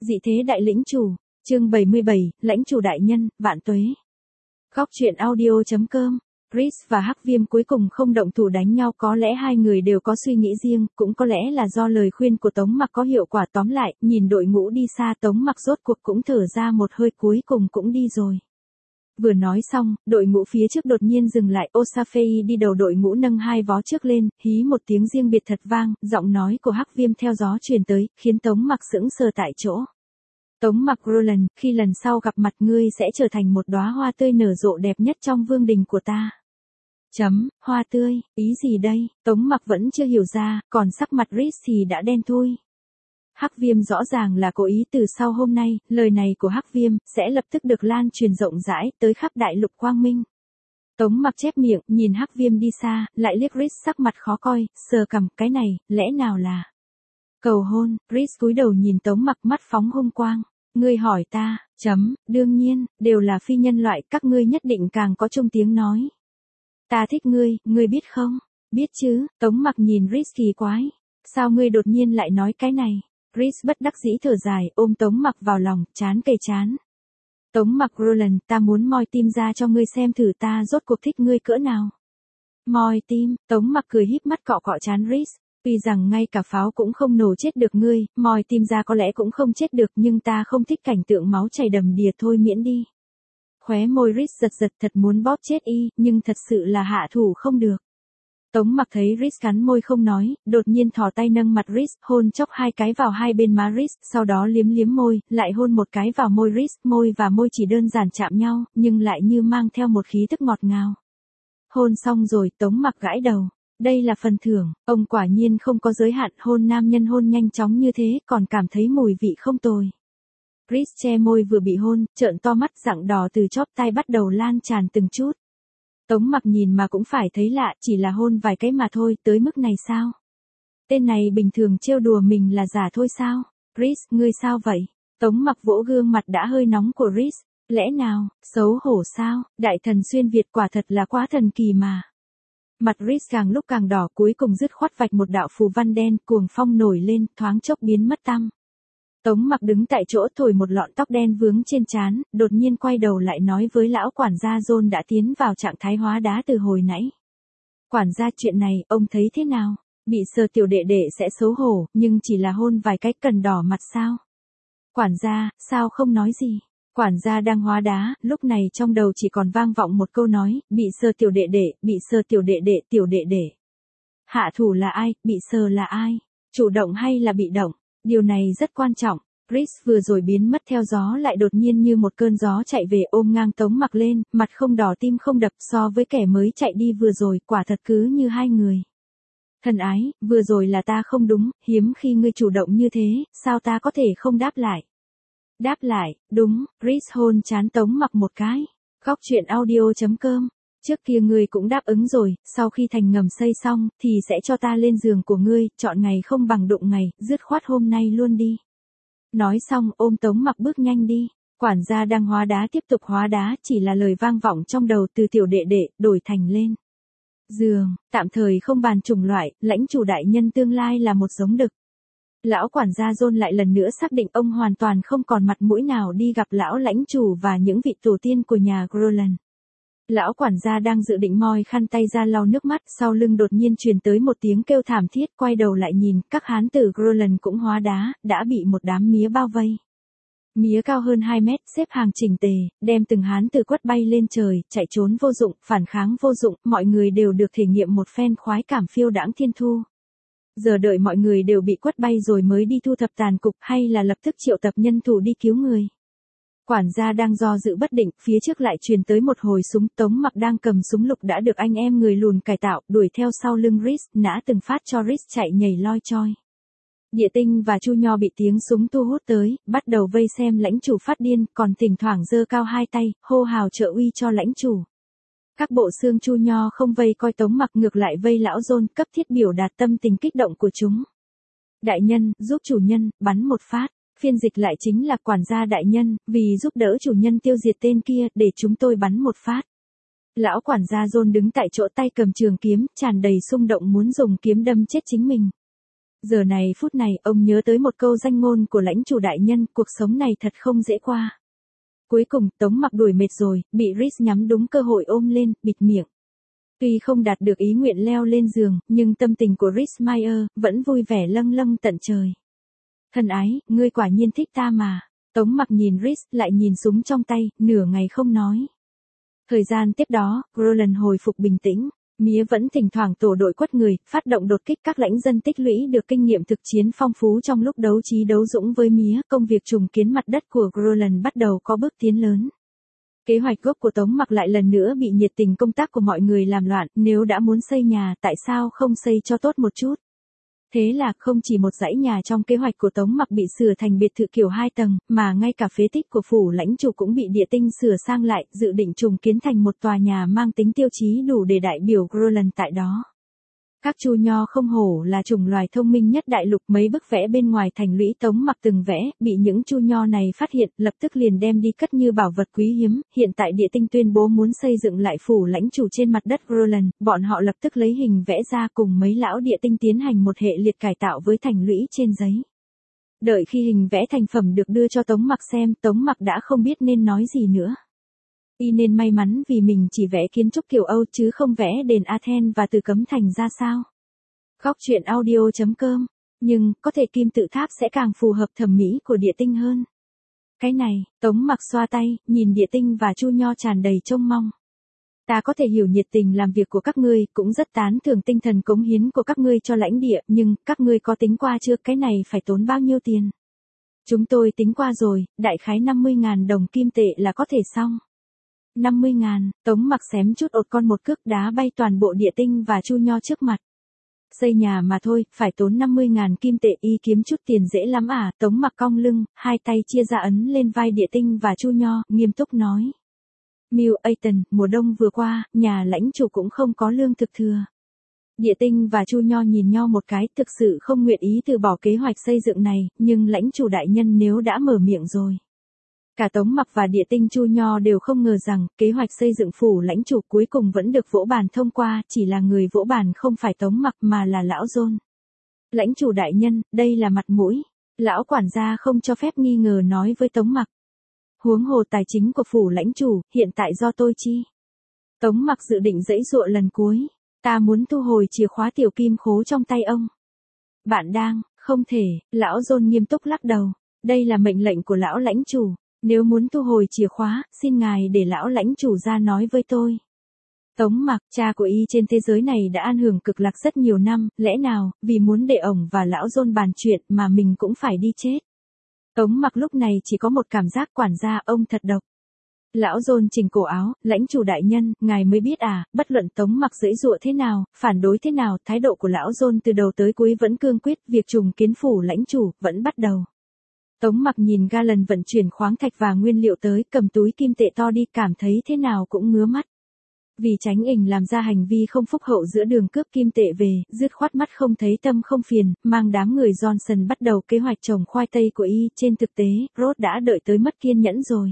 Dị thế đại lĩnh chủ, chương 77, lãnh chủ đại nhân, vạn tuế. Góc truyện audio.com. Chris và Hắc Viêm cuối cùng không động thủ đánh nhau, có lẽ hai người đều có suy nghĩ riêng, cũng có lẽ là do lời khuyên của Tống Mặc có hiệu quả. Tóm lại, nhìn đội ngũ đi xa, Tống Mặc rốt cuộc cũng thở ra một hơi, cuối cùng cũng đi rồi. Vừa nói xong, đội ngũ phía trước đột nhiên dừng lại, Osafei đi đầu đội ngũ nâng hai vó trước lên, hí một tiếng riêng biệt thật vang, giọng nói của Hắc Viêm theo gió truyền tới, khiến Tống Mặc sững sờ tại chỗ. Tống Mặc Roland, khi lần sau gặp mặt ngươi sẽ trở thành một đóa hoa tươi nở rộ đẹp nhất trong vương đình của ta. Hoa tươi, ý gì đây? Tống Mặc vẫn chưa hiểu ra, còn sắc mặt Rhys thì đã đen thui. Hắc Viêm rõ ràng là cố ý. Từ sau hôm nay, lời này của Hắc Viêm sẽ lập tức được lan truyền rộng rãi tới khắp đại lục quang minh. Tống Mặc chép miệng, nhìn Hắc Viêm đi xa, lại liếc Rhys sắc mặt khó coi, sờ cằm, cái này, lẽ nào là cầu hôn? Rhys cúi đầu nhìn Tống Mặc, mắt phóng hung quang. Ngươi hỏi ta, đương nhiên, đều là phi nhân loại, các ngươi nhất định càng có chung tiếng nói. Ta thích ngươi, ngươi biết không? Biết chứ. Tống Mặc nhìn Rhys kỳ quái. Sao ngươi đột nhiên lại nói cái này? Rhys bất đắc dĩ thở dài, ôm Tống Mặc vào lòng, chán kề chán. Tống Mặc Roland, ta muốn moi tim ra cho ngươi xem thử ta rốt cuộc thích ngươi cỡ nào. Moi tim? Tống Mặc cười híp mắt cọ cọ chán Rhys. Tuy rằng ngay cả pháo cũng không nổ chết được ngươi, moi tim ra có lẽ cũng không chết được, nhưng ta không thích cảnh tượng máu chảy đầm đìa, thôi miễn đi. Khóe môi Rhys giật giật, thật muốn bóp chết y, nhưng thật sự là hạ thủ không được. Tống Mặc thấy Rhys cắn môi không nói, đột nhiên thò tay nâng mặt Rhys, hôn chốc hai cái vào hai bên má Rhys, sau đó liếm liếm môi, lại hôn một cái vào môi Rhys, môi và môi chỉ đơn giản chạm nhau, nhưng lại như mang theo một khí tức ngọt ngào. Hôn xong rồi, Tống Mặc gãi đầu. Đây là phần thưởng, ông quả nhiên không có giới hạn, hôn nam nhân hôn nhanh chóng như thế, còn cảm thấy mùi vị không tồi. Rhys che môi vừa bị hôn, trợn to mắt, rạng đỏ từ chóp tai bắt đầu lan tràn từng chút. Tống Mặc nhìn mà cũng phải thấy lạ, chỉ là hôn vài cái mà thôi, tới mức này sao? Tên này bình thường trêu đùa mình là giả thôi sao? Rhys, ngươi sao vậy? Tống Mặc vỗ gương mặt đã hơi nóng của Rhys. Lẽ nào, xấu hổ sao? Đại thần xuyên Việt quả thật là quá thần kỳ mà. Mặt Rhys càng lúc càng đỏ, cuối cùng dứt khoát vạch một đạo phù văn đen, cuồng phong nổi lên, thoáng chốc biến mất tăm. Tống Mặc đứng tại chỗ thổi một lọn tóc đen vướng trên trán, đột nhiên quay đầu lại nói với lão quản gia John đã tiến vào trạng thái hóa đá từ hồi nãy. Quản gia, chuyện này, ông thấy thế nào? Bị sờ tiểu đệ đệ sẽ xấu hổ, nhưng chỉ là hôn vài cái cần đỏ mặt sao? Quản gia, sao không nói gì? Quản gia đang hóa đá, lúc này trong đầu chỉ còn vang vọng một câu nói, bị sờ tiểu đệ đệ, bị sờ tiểu đệ đệ, tiểu đệ đệ. Hạ thủ là ai, bị sờ là ai? Chủ động hay là bị động? Điều này rất quan trọng. Rhys vừa rồi biến mất theo gió lại đột nhiên như một cơn gió chạy về, ôm ngang Tống Mặc lên, mặt không đỏ tim không đập, so với kẻ mới chạy đi vừa rồi, quả thật cứ như hai người. Thân ái, vừa rồi là ta không đúng, hiếm khi ngươi chủ động như thế, sao ta có thể không đáp lại? Đáp lại, đúng. Rhys hôn trán Tống Mặc một cái. Góc truyện audio.com. Trước kia ngươi cũng đáp ứng rồi, sau khi thành ngầm xây xong, thì sẽ cho ta lên giường của ngươi, chọn ngày không bằng đụng ngày, dứt khoát hôm nay luôn đi. Nói xong, ôm Tống Mặc bước nhanh đi. Quản gia đang hóa đá tiếp tục hóa đá, chỉ là lời vang vọng trong đầu từ tiểu đệ đệ, đổi thành lên giường, tạm thời không bàn chủng loại, lãnh chủ đại nhân tương lai là một giống đực. Lão quản gia John lại lần nữa xác định ông hoàn toàn không còn mặt mũi nào đi gặp lão lãnh chủ và những vị tổ tiên của nhà Roland. Lão quản gia đang dự định moi khăn tay ra lau nước mắt, sau lưng đột nhiên truyền tới một tiếng kêu thảm thiết, quay đầu lại nhìn, các hán tử Roland cũng hóa đá, đã bị một đám mía bao vây. Mía cao hơn 2 mét, xếp hàng chỉnh tề, đem từng hán tử quất bay lên trời, chạy trốn vô dụng, phản kháng vô dụng, mọi người đều được thể nghiệm một phen khoái cảm phiêu đãng thiên thu. Giờ đợi mọi người đều bị quất bay rồi mới đi thu thập tàn cục, hay là lập tức triệu tập nhân thủ đi cứu người. Quản gia đang do dự bất định, phía trước lại truyền tới một hồi súng, Tống Mặc đang cầm súng lục đã được anh em người lùn cải tạo, đuổi theo sau lưng Rhys, nã từng phát cho Rhys chạy nhảy loi choi. Địa Tinh và Chu Nho bị tiếng súng thu hút tới, bắt đầu vây xem lãnh chủ phát điên, còn thỉnh thoảng giơ cao hai tay, hô hào trợ uy cho lãnh chủ. Các bộ xương Chu Nho không vây coi Tống Mặc, ngược lại vây lão John, cấp thiết biểu đạt tâm tình kích động của chúng. Đại nhân, giúp chủ nhân, bắn một phát. Phiên dịch lại chính là quản gia đại nhân, vì giúp đỡ chủ nhân tiêu diệt tên kia, để chúng tôi bắn một phát. Lão quản gia John đứng tại chỗ tay cầm trường kiếm, tràn đầy xung động muốn dùng kiếm đâm chết chính mình. Giờ này phút này, ông nhớ tới một câu danh ngôn của lãnh chủ đại nhân, cuộc sống này thật không dễ qua. Cuối cùng, Tống Mặc đuổi mệt rồi, bị Rhys nhắm đúng cơ hội ôm lên, bịt miệng. Tuy không đạt được ý nguyện leo lên giường, nhưng tâm tình của Rhys Meyer vẫn vui vẻ lâng lâng tận trời. Thân ái, ngươi quả nhiên thích ta mà. Tống Mặc nhìn Rhys, lại nhìn súng trong tay, nửa ngày không nói. Thời gian tiếp đó, Roland hồi phục bình tĩnh. Mía vẫn thỉnh thoảng tổ đội quất người, phát động đột kích các lãnh dân tích lũy được kinh nghiệm thực chiến phong phú trong lúc đấu trí đấu dũng với Mía. Công việc trùng kiến mặt đất của Roland bắt đầu có bước tiến lớn. Kế hoạch gốc của Tống Mặc lại lần nữa bị nhiệt tình công tác của mọi người làm loạn, nếu đã muốn xây nhà tại sao không xây cho tốt một chút. Thế là không chỉ một dãy nhà trong kế hoạch của Tống Mặc bị sửa thành biệt thự kiểu 2 tầng, mà ngay cả phế tích của phủ lãnh chủ cũng bị địa tinh sửa sang lại, dự định trùng kiến thành một tòa nhà mang tính tiêu chí đủ để đại biểu Groland tại đó. Các chu nho không hổ là chủng loài thông minh nhất đại lục, mấy bức vẽ bên ngoài thành lũy Tống Mặc từng vẽ, bị những chu nho này phát hiện, lập tức liền đem đi cất như bảo vật quý hiếm. Hiện tại địa tinh tuyên bố muốn xây dựng lại phủ lãnh chủ trên mặt đất Groland, bọn họ lập tức lấy hình vẽ ra cùng mấy lão địa tinh tiến hành một hệ liệt cải tạo với thành lũy trên giấy. Đợi khi hình vẽ thành phẩm được đưa cho Tống Mặc xem, Tống Mặc đã không biết nên nói gì nữa. Y nên may mắn vì mình chỉ vẽ kiến trúc kiểu Âu chứ không vẽ đền Athens và Từ Cấm Thành ra sao. Góc truyện audio.com. Nhưng, có thể kim tự tháp sẽ càng phù hợp thẩm mỹ của địa tinh hơn. Cái này, Tống Mặc xoa tay, nhìn địa tinh và chu nho tràn đầy trông mong. Ta có thể hiểu nhiệt tình làm việc của các ngươi, cũng rất tán thưởng tinh thần cống hiến của các ngươi cho lãnh địa, nhưng, các ngươi có tính qua chưa cái này phải tốn bao nhiêu tiền? Chúng tôi tính qua rồi, đại khái 50.000 đồng kim tệ là có thể xong. 50.000, Tống Mặc xém chút ột con một cước đá bay toàn bộ địa tinh và chu nho trước mặt. Xây nhà mà thôi, phải tốn 50.000 kim tệ, y kiếm chút tiền dễ lắm à? Tống Mặc cong lưng, hai tay chia ra ấn lên vai địa tinh và chu nho, nghiêm túc nói. Mill Aiton, mùa đông vừa qua, nhà lãnh chủ cũng không có lương thực thừa. Địa tinh và chu nho nhìn nhau một cái, thực sự không nguyện ý từ bỏ kế hoạch xây dựng này, nhưng lãnh chủ đại nhân nếu đã mở miệng rồi. Cả Tống Mặc và địa tinh chu nho đều không ngờ rằng, kế hoạch xây dựng phủ lãnh chủ cuối cùng vẫn được vỗ bàn thông qua, chỉ là người vỗ bàn không phải Tống Mặc mà là lão John. Lãnh chủ đại nhân, đây là mặt mũi. Lão quản gia không cho phép nghi ngờ nói với Tống Mặc. Huống hồ tài chính của phủ lãnh chủ, hiện tại do tôi chi. Tống Mặc dự định giãy giụa lần cuối. Ta muốn thu hồi chìa khóa tiểu kim khố trong tay ông. Bạn đang, không thể, lão John nghiêm túc lắc đầu. Đây là mệnh lệnh của lão lãnh chủ. Nếu muốn thu hồi chìa khóa, xin ngài để lão lãnh chủ ra nói với tôi. Tống Mặc, cha của y trên thế giới này đã an hưởng cực lạc rất nhiều năm, lẽ nào, vì muốn để ổng và lão John bàn chuyện mà mình cũng phải đi chết. Tống Mặc lúc này chỉ có một cảm giác quản gia ông thật độc. Lão John chỉnh cổ áo, lãnh chủ đại nhân, ngài mới biết à, bất luận Tống Mặc giãy giụa thế nào, phản đối thế nào, thái độ của lão John từ đầu tới cuối vẫn cương quyết, việc trùng kiến phủ lãnh chủ, vẫn bắt đầu. Tống Mặc nhìn ga lần vận chuyển khoáng thạch và nguyên liệu tới, cầm túi kim tệ to đi, cảm thấy thế nào cũng ngứa mắt. Vì tránh ình làm ra hành vi không phúc hậu giữa đường cướp kim tệ về, dứt khoát mắt không thấy tâm không phiền, mang đám người Johnson bắt đầu kế hoạch trồng khoai tây của y. Trên thực tế, Rod đã đợi tới mất kiên nhẫn rồi.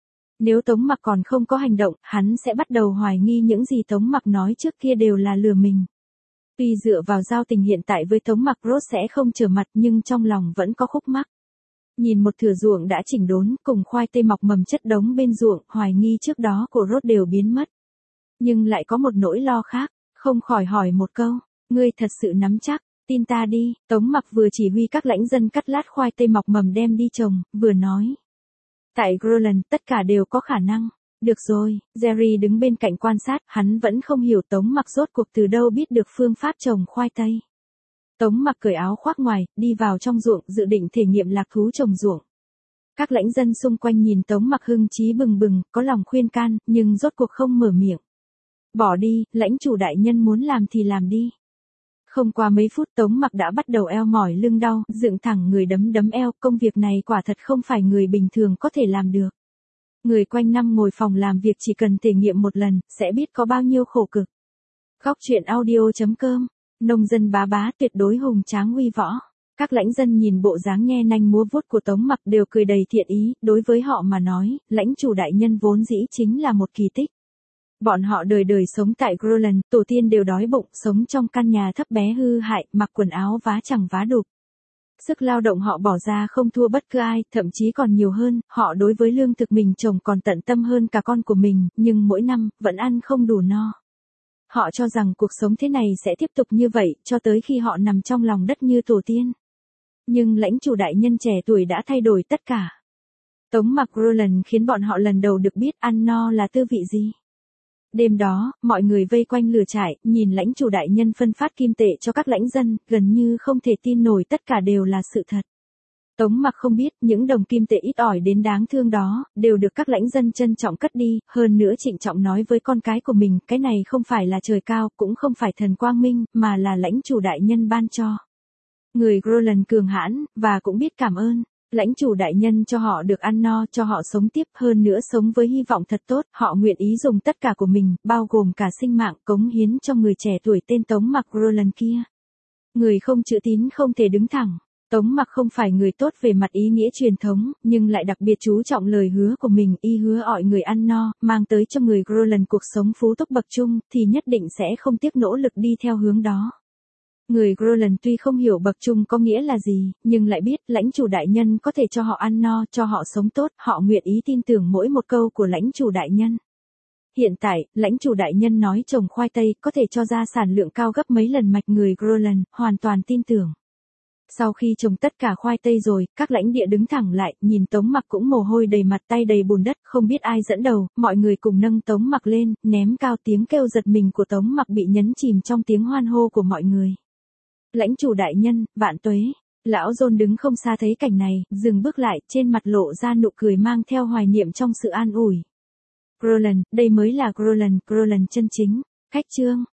Nếu Tống Mặc còn không có hành động, hắn sẽ bắt đầu hoài nghi những gì Tống Mặc nói trước kia đều là lừa mình. Tuy dựa vào giao tình hiện tại với Tống Mặc, Rod sẽ không trở mặt, nhưng trong lòng vẫn có khúc mắc. Nhìn một thửa ruộng đã chỉnh đốn, cùng khoai tây mọc mầm chất đống bên ruộng, hoài nghi trước đó của Rod đều biến mất. Nhưng lại có một nỗi lo khác, không khỏi hỏi một câu, ngươi thật sự nắm chắc, tin ta đi. Tống Mặc vừa chỉ huy các lãnh dân cắt lát khoai tây mọc mầm đem đi trồng, vừa nói. Tại Groland, tất cả đều có khả năng. Được rồi, Jerry đứng bên cạnh quan sát, hắn vẫn không hiểu Tống Mặc rốt cuộc từ đâu biết được phương pháp trồng khoai tây. Tống Mặc cởi áo khoác ngoài, đi vào trong ruộng, dự định thể nghiệm lạc thú trồng ruộng. Các lãnh dân xung quanh nhìn Tống Mặc hưng chí bừng bừng, có lòng khuyên can, nhưng rốt cuộc không mở miệng. Bỏ đi, lãnh chủ đại nhân muốn làm thì làm đi. Không qua mấy phút Tống Mặc đã bắt đầu eo mỏi lưng đau, dựng thẳng người đấm eo, công việc này quả thật không phải người bình thường có thể làm được. Người quanh năm ngồi phòng làm việc chỉ cần thể nghiệm một lần, sẽ biết có bao nhiêu khổ cực. Góc truyện audio.com. Nông dân bá bá tuyệt đối hùng tráng uy võ. Các lãnh dân nhìn bộ dáng nhe nanh múa vuốt của Tống Mặc đều cười đầy thiện ý, đối với họ mà nói, lãnh chủ đại nhân vốn dĩ chính là một kỳ tích. Bọn họ đời đời sống tại Groenland, tổ tiên đều đói bụng, sống trong căn nhà thấp bé hư hại, mặc quần áo vá chẳng vá đục. Sức lao động họ bỏ ra không thua bất cứ ai, thậm chí còn nhiều hơn, họ đối với lương thực mình trồng còn tận tâm hơn cả con của mình, nhưng mỗi năm, vẫn ăn không đủ no. Họ cho rằng cuộc sống thế này sẽ tiếp tục như vậy, cho tới khi họ nằm trong lòng đất như tổ tiên. Nhưng lãnh chủ đại nhân trẻ tuổi đã thay đổi tất cả. Tống mặc Groenland khiến bọn họ lần đầu được biết ăn no là tư vị gì. Đêm đó, mọi người vây quanh lửa trại, nhìn lãnh chủ đại nhân phân phát kim tệ cho các lãnh dân, gần như không thể tin nổi tất cả đều là sự thật. Tống mặc không biết, những đồng kim tệ ít ỏi đến đáng thương đó, đều được các lãnh dân trân trọng cất đi, hơn nữa trịnh trọng nói với con cái của mình, cái này không phải là trời cao, cũng không phải thần quang minh, mà là lãnh chủ đại nhân ban cho. Người Groenland cường hãn, và cũng biết cảm ơn. Lãnh chủ đại nhân cho họ được ăn no, cho họ sống tiếp, hơn nữa sống với hy vọng thật tốt, họ nguyện ý dùng tất cả của mình, bao gồm cả sinh mạng, cống hiến cho người trẻ tuổi tên Tống mặc Groenland kia. Người không chữ tín không thể đứng thẳng. Tống mặc không phải người tốt về mặt ý nghĩa truyền thống, nhưng lại đặc biệt chú trọng lời hứa của mình, y hứa ỏi người ăn no, mang tới cho người Groenland cuộc sống phú túc bậc trung, thì nhất định sẽ không tiếc nỗ lực đi theo hướng đó. Người Groenland tuy không hiểu bậc trung có nghĩa là gì, nhưng lại biết lãnh chủ đại nhân có thể cho họ ăn no, cho họ sống tốt, họ nguyện ý tin tưởng mỗi một câu của lãnh chủ đại nhân. Hiện tại, lãnh chủ đại nhân nói trồng khoai tây có thể cho ra sản lượng cao gấp mấy lần mạch người Groenland, hoàn toàn tin tưởng. Sau khi trồng tất cả khoai tây rồi, các lãnh địa đứng thẳng lại, nhìn Tống mặc cũng mồ hôi đầy mặt tay đầy bùn đất, không biết ai dẫn đầu, mọi người cùng nâng Tống mặc lên, ném cao tiếng kêu giật mình của Tống mặc bị nhấn chìm trong tiếng hoan hô của mọi người. Lãnh chủ đại nhân, vạn tuế. Lão John đứng không xa thấy cảnh này, dừng bước lại, trên mặt lộ ra nụ cười mang theo hoài niệm trong sự an ủi. Groenland, đây mới là Groenland, Groenland chân chính. Khách chương.